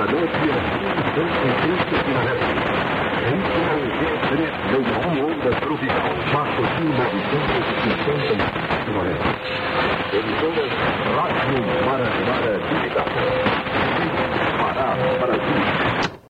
noite às 22h30 aqui na Rede. Regional G3, Leilão Onda Tropical, Patrocínio 950 km. Emissoras Rádio Maranhão Digital. Pará, Brasil.